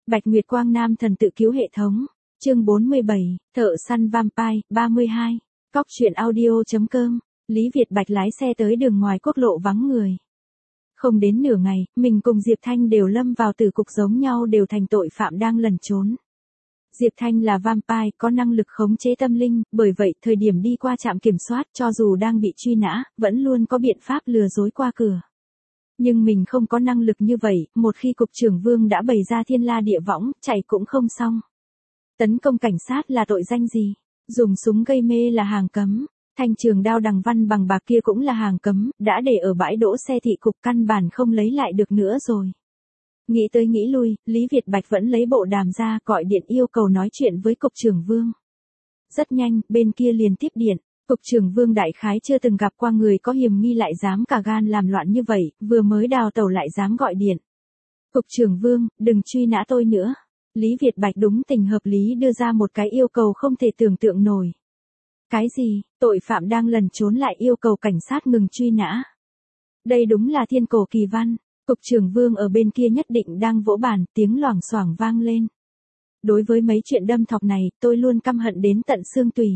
Bạch Nguyệt Quang Nam thần tự cứu hệ thống. Chương 47, Thợ săn vampire, 32. Cóc truyện audio.com. Lý Việt Bạch lái xe tới đường ngoài quốc lộ vắng người. Không đến nửa ngày, mình cùng Diệp Thanh đều lâm vào tử cục giống nhau, đều thành tội phạm đang lẩn trốn. Diệp Thanh là vampire, có năng lực khống chế tâm linh, bởi vậy thời điểm đi qua trạm kiểm soát, cho dù đang bị truy nã, vẫn luôn có biện pháp lừa dối qua cửa. Nhưng mình không có năng lực như vậy, một khi cục trưởng Vương đã bày ra thiên la địa võng, chạy cũng không xong. Tấn công cảnh sát là tội danh gì? Dùng súng gây mê là hàng cấm. Thanh trường đao đằng văn bằng bạc kia cũng là hàng cấm, đã để ở bãi đỗ xe thị cục, căn bản không lấy lại được nữa rồi. Nghĩ tới nghĩ lui, Lý Việt Bạch vẫn lấy bộ đàm ra, gọi điện yêu cầu nói chuyện với cục trưởng Vương. Rất nhanh, bên kia liền tiếp điện. Cục trưởng Vương đại khái chưa từng gặp qua người có hiểm nghi lại dám cả gan làm loạn như vậy, vừa mới đào tẩu lại dám gọi điện. Cục trưởng Vương, đừng truy nã tôi nữa. Lý Việt Bạch đúng tình hợp lý đưa ra một cái yêu cầu không thể tưởng tượng nổi. Cái gì, tội phạm đang lẩn trốn lại yêu cầu cảnh sát ngừng truy nã. Đây đúng là thiên cổ kỳ văn. Cục trưởng Vương ở bên kia nhất định đang vỗ bàn, tiếng loảng xoảng vang lên. Đối với mấy chuyện đâm thọc này, tôi luôn căm hận đến tận xương tủy.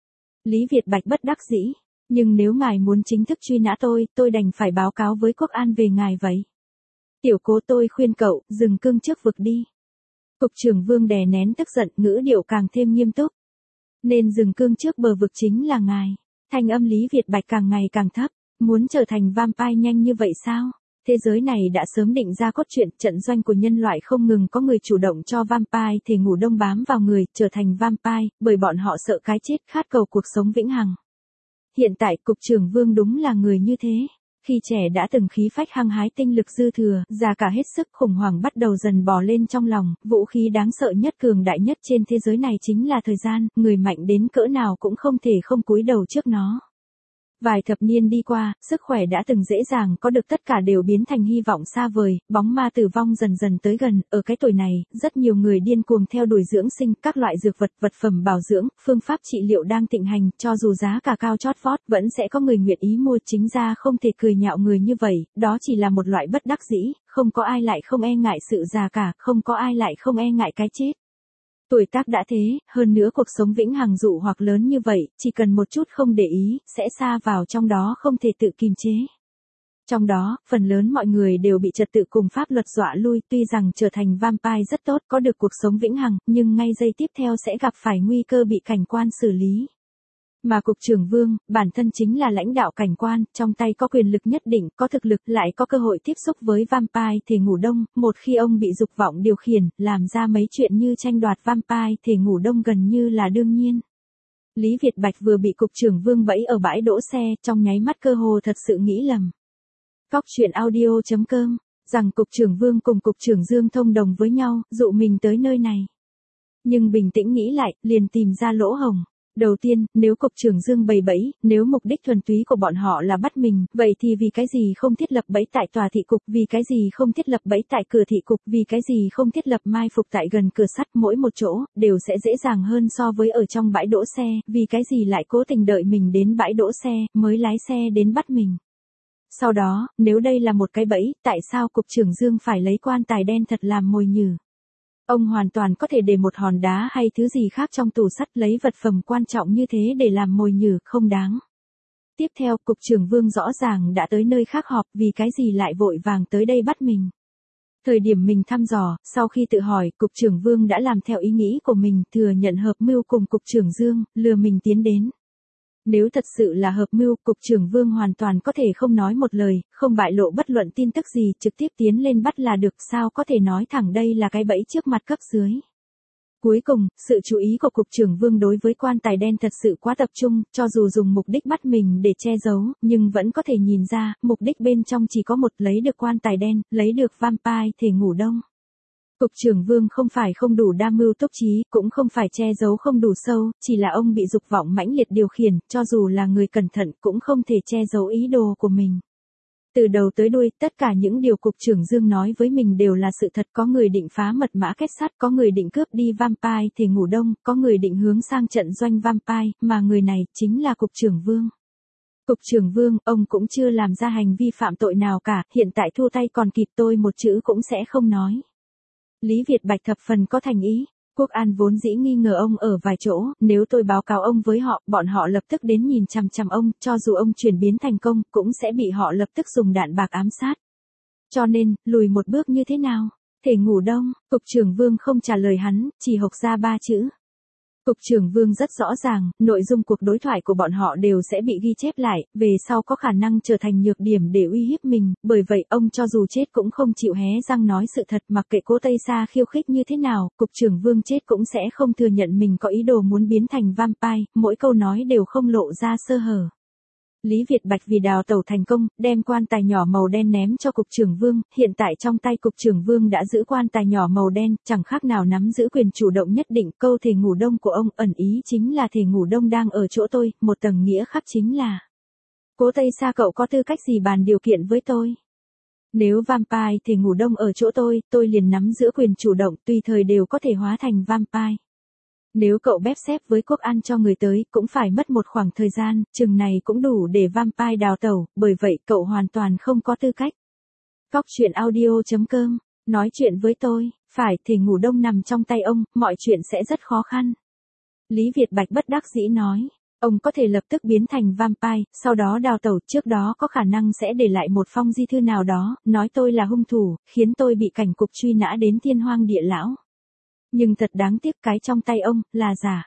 Lý Việt Bạch bất đắc dĩ, nhưng nếu ngài muốn chính thức truy nã tôi đành phải báo cáo với quốc an về ngài vậy. Tiểu Cố, tôi khuyên cậu, dừng cương trước vực đi. Cục trưởng Vương đè nén tức giận, ngữ điệu càng thêm nghiêm túc. Nên dừng cương trước bờ vực chính là ngài. Thanh âm Lý Việt Bạch càng ngày càng thấp. Muốn trở thành vampire nhanh như vậy sao? Thế giới này đã sớm định ra cốt truyện, trận doanh của nhân loại không ngừng có người chủ động cho vampire thể ngủ đông bám vào người, trở thành vampire, bởi bọn họ sợ cái chết, khát cầu cuộc sống vĩnh hằng. Hiện tại, cục trưởng Vương đúng là người như thế. Khi trẻ đã từng khí phách hăng hái, tinh lực dư thừa, già cả hết sức, khủng hoảng bắt đầu dần bò lên trong lòng, vũ khí đáng sợ nhất, cường đại nhất trên thế giới này chính là thời gian, người mạnh đến cỡ nào cũng không thể không cúi đầu trước nó. Vài thập niên đi qua, sức khỏe đã từng dễ dàng có được tất cả đều biến thành hy vọng xa vời, bóng ma tử vong dần dần tới gần, ở cái tuổi này, rất nhiều người điên cuồng theo đuổi dưỡng sinh, các loại dược vật, vật phẩm bảo dưỡng, phương pháp trị liệu đang thịnh hành, cho dù giá cả cao chót vót, vẫn sẽ có người nguyện ý mua, chính ra không thể cười nhạo người như vậy, đó chỉ là một loại bất đắc dĩ, không có ai lại không e ngại sự già cả, không có ai lại không e ngại cái chết. Tuổi tác đã thế, hơn nữa cuộc sống vĩnh hằng dụ hoặc lớn như vậy, chỉ cần một chút không để ý, sẽ sa vào trong đó không thể tự kiềm chế. Trong đó, phần lớn mọi người đều bị trật tự cùng pháp luật dọa lui, tuy rằng trở thành vampire rất tốt, có được cuộc sống vĩnh hằng, nhưng ngay giây tiếp theo sẽ gặp phải nguy cơ bị cảnh quan xử lý. Mà cục trưởng Vương, bản thân chính là lãnh đạo cảnh quan, trong tay có quyền lực nhất định, có thực lực, lại có cơ hội tiếp xúc với vampire thể ngủ đông, một khi ông bị dục vọng điều khiển, làm ra mấy chuyện như tranh đoạt vampire thể ngủ đông gần như là đương nhiên. Lý Việt Bạch vừa bị cục trưởng Vương bẫy ở bãi đỗ xe, trong nháy mắt cơ hồ thật sự nghĩ lầm. Cóc truyện audio.com, rằng cục trưởng Vương cùng cục trưởng Dương thông đồng với nhau, dụ mình tới nơi này. Nhưng bình tĩnh nghĩ lại, liền tìm ra lỗ hổng. Đầu tiên, nếu cục trưởng Dương bày bẫy, nếu mục đích thuần túy của bọn họ là bắt mình, vậy thì vì cái gì không thiết lập bẫy tại tòa thị cục, vì cái gì không thiết lập bẫy tại cửa thị cục, vì cái gì không thiết lập mai phục tại gần cửa sắt, mỗi một chỗ, đều sẽ dễ dàng hơn so với ở trong bãi đỗ xe, vì cái gì lại cố tình đợi mình đến bãi đỗ xe, mới lái xe đến bắt mình. Sau đó, nếu đây là một cái bẫy, tại sao cục trưởng Dương phải lấy quan tài đen thật làm mồi nhử? Ông hoàn toàn có thể để một hòn đá hay thứ gì khác trong tủ sắt, lấy vật phẩm quan trọng như thế để làm mồi nhử, không đáng. Tiếp theo, cục trưởng Vương rõ ràng đã tới nơi khác họp, vì cái gì lại vội vàng tới đây bắt mình. Thời điểm mình thăm dò, sau khi tự hỏi, cục trưởng Vương đã làm theo ý nghĩ của mình, thừa nhận hợp mưu cùng cục trưởng Dương, lừa mình tiến đến. Nếu thật sự là hợp mưu, cục trưởng Vương hoàn toàn có thể không nói một lời, không bại lộ bất luận tin tức gì, trực tiếp tiến lên bắt là được, sao có thể nói thẳng đây là cái bẫy trước mặt cấp dưới. Cuối cùng, sự chú ý của cục trưởng Vương đối với quan tài đen thật sự quá tập trung, cho dù dùng mục đích bắt mình để che giấu, nhưng vẫn có thể nhìn ra, mục đích bên trong chỉ có một, lấy được quan tài đen, lấy được vampire thể ngủ đông. Cục trưởng Vương không phải không đủ đa mưu túc trí, cũng không phải che giấu không đủ sâu, chỉ là ông bị dục vọng mãnh liệt điều khiển, cho dù là người cẩn thận cũng không thể che giấu ý đồ của mình. Từ đầu tới đuôi, tất cả những điều cục trưởng Dương nói với mình đều là sự thật, có người định phá mật mã kết sắt, có người định cướp đi vampire thể ngủ đông, có người định hướng sang trận doanh vampire, mà người này chính là cục trưởng Vương. Cục trưởng Vương, ông cũng chưa làm ra hành vi phạm tội nào cả, hiện tại thu tay còn kịp, tôi một chữ cũng sẽ không nói. Lý Việt Bạch thập phần có thành ý. Quốc An vốn dĩ nghi ngờ ông ở vài chỗ, nếu tôi báo cáo ông với họ, bọn họ lập tức đến nhìn chằm chằm ông, cho dù ông chuyển biến thành công, cũng sẽ bị họ lập tức dùng đạn bạc ám sát. Cho nên, lùi một bước như thế nào? Thể ngủ đông, Cục trưởng Vương không trả lời hắn, chỉ hộc ra 3 chữ. Cục trưởng Vương rất rõ ràng, nội dung cuộc đối thoại của bọn họ đều sẽ bị ghi chép lại, về sau có khả năng trở thành nhược điểm để uy hiếp mình, bởi vậy ông cho dù chết cũng không chịu hé răng nói sự thật, mặc kệ Cố Tây Sa khiêu khích như thế nào, Cục trưởng Vương chết cũng sẽ không thừa nhận mình có ý đồ muốn biến thành vampire, mỗi câu nói đều không lộ ra sơ hở. Lý Việt Bạch vì đào tẩu thành công, đem quan tài nhỏ màu đen ném cho Cục trưởng Vương, hiện tại trong tay Cục trưởng Vương đã giữ quan tài nhỏ màu đen, chẳng khác nào nắm giữ quyền chủ động nhất định, câu thể ngủ đông của ông ẩn ý chính là thể ngủ đông đang ở chỗ tôi, một tầng nghĩa khác chính là Cố Tây Sa cậu có tư cách gì bàn điều kiện với tôi? Nếu vampire thể ngủ đông ở chỗ tôi liền nắm giữ quyền chủ động, tùy thời đều có thể hóa thành vampire. Nếu cậu bép xếp với Quốc An cho người tới, cũng phải mất một khoảng thời gian, chừng này cũng đủ để vampire đào tẩu, bởi vậy cậu hoàn toàn không có tư cách. Cóc truyện audio.com, nói chuyện với tôi, phải, thể ngủ đông nằm trong tay ông, mọi chuyện sẽ rất khó khăn. Lý Việt Bạch bất đắc dĩ nói, ông có thể lập tức biến thành vampire, sau đó đào tẩu, trước đó có khả năng sẽ để lại một phong di thư nào đó, nói tôi là hung thủ, khiến tôi bị cảnh cục truy nã đến thiên hoang địa lão. Nhưng thật đáng tiếc cái trong tay ông, là giả.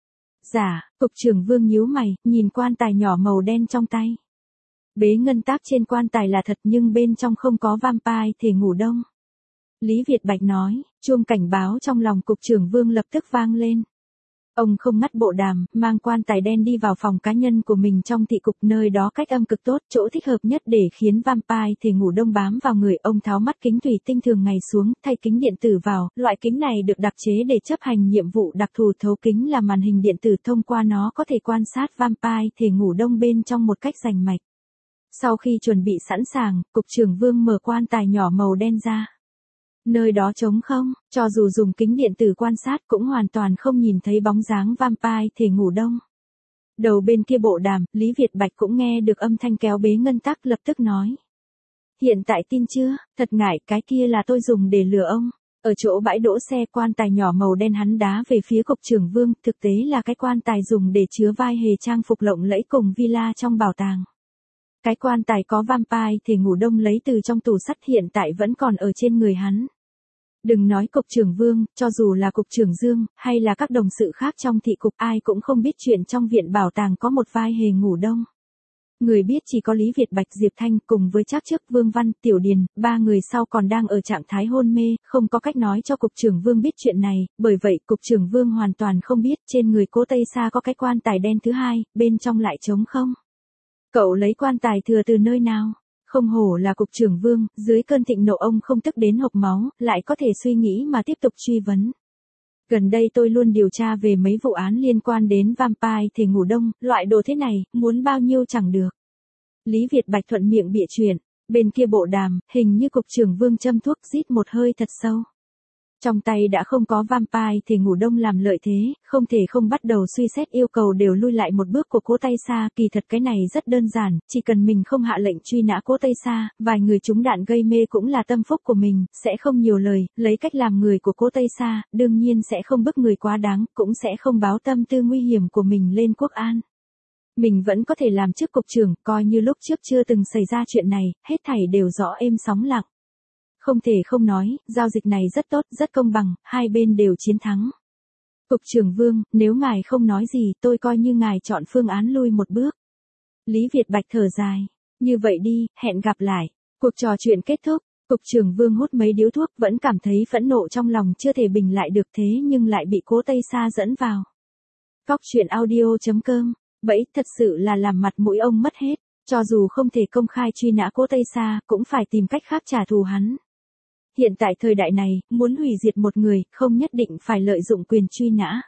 Giả, Cục trưởng Vương nhíu mày, nhìn quan tài nhỏ màu đen trong tay. Bế ngân táp trên quan tài là thật nhưng bên trong không có vampire thể ngủ đông. Lý Việt Bạch nói, chuông cảnh báo trong lòng Cục trưởng Vương lập tức vang lên. Ông không ngắt bộ đàm, mang quan tài đen đi vào phòng cá nhân của mình trong thị cục, nơi đó cách âm cực tốt, chỗ thích hợp nhất để khiến vampire thể ngủ đông bám vào người. Ông tháo mắt kính thủy tinh thường ngày xuống, thay kính điện tử vào, loại kính này được đặc chế để chấp hành nhiệm vụ đặc thù. Thấu kính là màn hình điện tử, thông qua nó có thể quan sát vampire thể ngủ đông bên trong một cách rành mạch. Sau khi chuẩn bị sẵn sàng, Cục trưởng Vương mở quan tài nhỏ màu đen ra. Nơi đó trống không, cho dù dùng kính điện tử quan sát cũng hoàn toàn không nhìn thấy bóng dáng vampire thể ngủ đông. Đầu bên kia bộ đàm, Lý Việt Bạch cũng nghe được âm thanh kéo bế ngân tắc, lập tức nói. Hiện tại tin chưa, thật ngại, cái kia là tôi dùng để lừa ông. Ở chỗ bãi đỗ xe, quan tài nhỏ màu đen hắn đá về phía Cục trưởng Vương, thực tế là cái quan tài dùng để chứa vai hề trang phục lộng lẫy cùng villa trong bảo tàng. Cái quan tài có vampire thể ngủ đông lấy từ trong tủ sắt hiện tại vẫn còn ở trên người hắn. Đừng nói Cục trưởng Vương, cho dù là Cục trưởng Dương, hay là các đồng sự khác trong thị cục, ai cũng không biết chuyện trong viện bảo tàng có một vai hề ngủ đông. Người biết chỉ có Lý Việt Bạch, Diệp Thanh cùng với Trác Trước, Vương Văn, Tiểu Điền, 3 người sau còn đang ở trạng thái hôn mê, không có cách nói cho Cục trưởng Vương biết chuyện này, bởi vậy Cục trưởng Vương hoàn toàn không biết trên người Cố Tây Sa có cái quan tài đen thứ hai, bên trong lại trống không. Cậu lấy quan tài thừa từ nơi nào? Không hổ là Cục trưởng Vương, dưới cơn thịnh nộ ông không tức đến hộc máu, lại có thể suy nghĩ mà tiếp tục truy vấn. Gần đây tôi luôn điều tra về mấy vụ án liên quan đến vampire thể ngủ đông, loại đồ thế này, muốn bao nhiêu chẳng được. Lý Việt Bạch thuận miệng bịa chuyện, bên kia bộ đàm, hình như Cục trưởng Vương châm thuốc, rít một hơi thật sâu. Trong tay đã không có vampire thể ngủ đông làm lợi thế, không thể không bắt đầu suy xét yêu cầu đều lui lại một bước của Cố Tây Sa. Kỳ thật cái này rất đơn giản, chỉ cần mình không hạ lệnh truy nã Cố Tây Sa, vài người trúng đạn gây mê cũng là tâm phúc của mình, sẽ không nhiều lời, lấy cách làm người của Cố Tây Sa, đương nhiên sẽ không bức người quá đáng, cũng sẽ không báo tâm tư nguy hiểm của mình lên Quốc An. Mình vẫn có thể làm chức cục trưởng, coi như lúc trước chưa từng xảy ra chuyện này, hết thảy đều rõ êm sóng lặng. Không thể không nói, giao dịch này rất tốt, rất công bằng, hai bên đều chiến thắng. Cục trưởng Vương, nếu ngài không nói gì, tôi coi như ngài chọn phương án lui một bước. Lý Việt Bạch thở dài. Như vậy đi, hẹn gặp lại. Cuộc trò chuyện kết thúc, Cục trưởng Vương hút mấy điếu thuốc, vẫn cảm thấy phẫn nộ trong lòng chưa thể bình lại được, thế nhưng lại bị Cố Tây Sa dẫn vào. Cóc truyện audio.com, bẫy thật sự là làm mặt mũi ông mất hết, cho dù không thể công khai truy nã Cố Tây Sa, cũng phải tìm cách khác trả thù hắn. Hiện tại thời đại này, muốn hủy diệt một người, không nhất định phải lợi dụng quyền truy nã.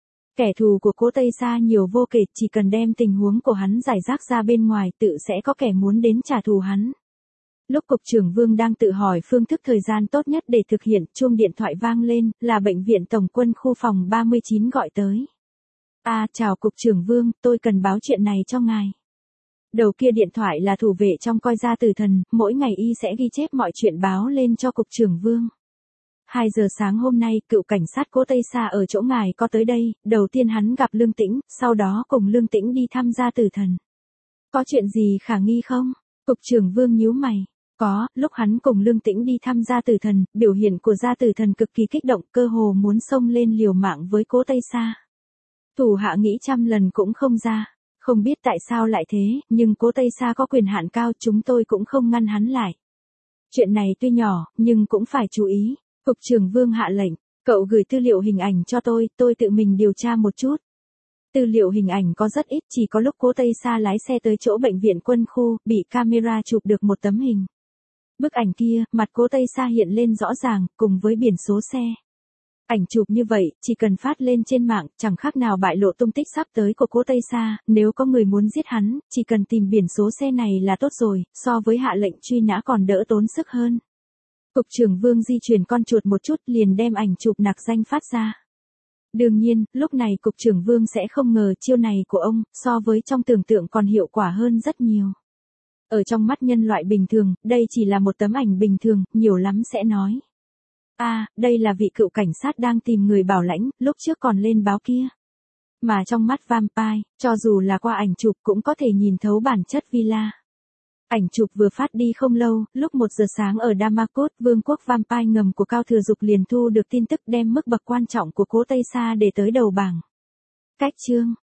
Kẻ thù của Cố Tây Sa nhiều vô kể, chỉ cần đem tình huống của hắn giải rác ra bên ngoài, tự sẽ có kẻ muốn đến trả thù hắn. Lúc Cục trưởng Vương đang tự hỏi phương thức thời gian tốt nhất để thực hiện, chuông điện thoại vang lên, là bệnh viện Tổng quân khu phòng 39 gọi tới. Chào Cục trưởng Vương, tôi cần báo chuyện này cho ngài. Đầu kia điện thoại là thủ vệ trong coi gia tử thần, mỗi ngày y sẽ ghi chép mọi chuyện báo lên cho Cục trưởng Vương. 2 giờ sáng hôm nay, cựu cảnh sát Cố Tây Sa ở chỗ ngài có tới đây, đầu tiên hắn gặp Lương Tĩnh, sau đó cùng Lương Tĩnh đi thăm gia tử thần. Có chuyện gì khả nghi không? Cục trưởng Vương nhíu mày. Có, lúc hắn cùng Lương Tĩnh đi thăm gia tử thần, biểu hiện của gia tử thần cực kỳ kích động, cơ hồ muốn xông lên liều mạng với Cố Tây Sa. Thủ hạ nghĩ trăm lần cũng không ra. Không biết tại sao lại thế, nhưng Cố Tây Sa có quyền hạn cao, chúng tôi cũng không ngăn hắn lại. Chuyện này tuy nhỏ, nhưng cũng phải chú ý. Cục trưởng Vương hạ lệnh, cậu gửi tư liệu hình ảnh cho tôi tự mình điều tra một chút. Tư liệu hình ảnh có rất ít, chỉ có lúc Cố Tây Sa lái xe tới chỗ bệnh viện quân khu, bị camera chụp được một tấm hình. Bức ảnh kia, mặt Cố Tây Sa hiện lên rõ ràng, cùng với biển số xe. Ảnh chụp như vậy, chỉ cần phát lên trên mạng, chẳng khác nào bại lộ tung tích sắp tới của Cố Tây Sa, nếu có người muốn giết hắn, chỉ cần tìm biển số xe này là tốt rồi, so với hạ lệnh truy nã còn đỡ tốn sức hơn. Cục trưởng Vương di chuyển con chuột một chút liền đem ảnh chụp nặc danh phát ra. Đương nhiên, lúc này Cục trưởng Vương sẽ không ngờ chiêu này của ông, so với trong tưởng tượng còn hiệu quả hơn rất nhiều. Ở trong mắt nhân loại bình thường, đây chỉ là một tấm ảnh bình thường, nhiều lắm sẽ nói. Đây là vị cựu cảnh sát đang tìm người bảo lãnh, lúc trước còn lên báo kia. Mà trong mắt Vampire, cho dù là qua ảnh chụp cũng có thể nhìn thấu bản chất villa. Ảnh chụp vừa phát đi không lâu, lúc 1 giờ sáng ở Damascus, vương quốc Vampire ngầm của Cao Thừa Dục liền thu được tin tức đem mức bậc quan trọng của Cố Tây Sa để tới đầu bảng. Cách chương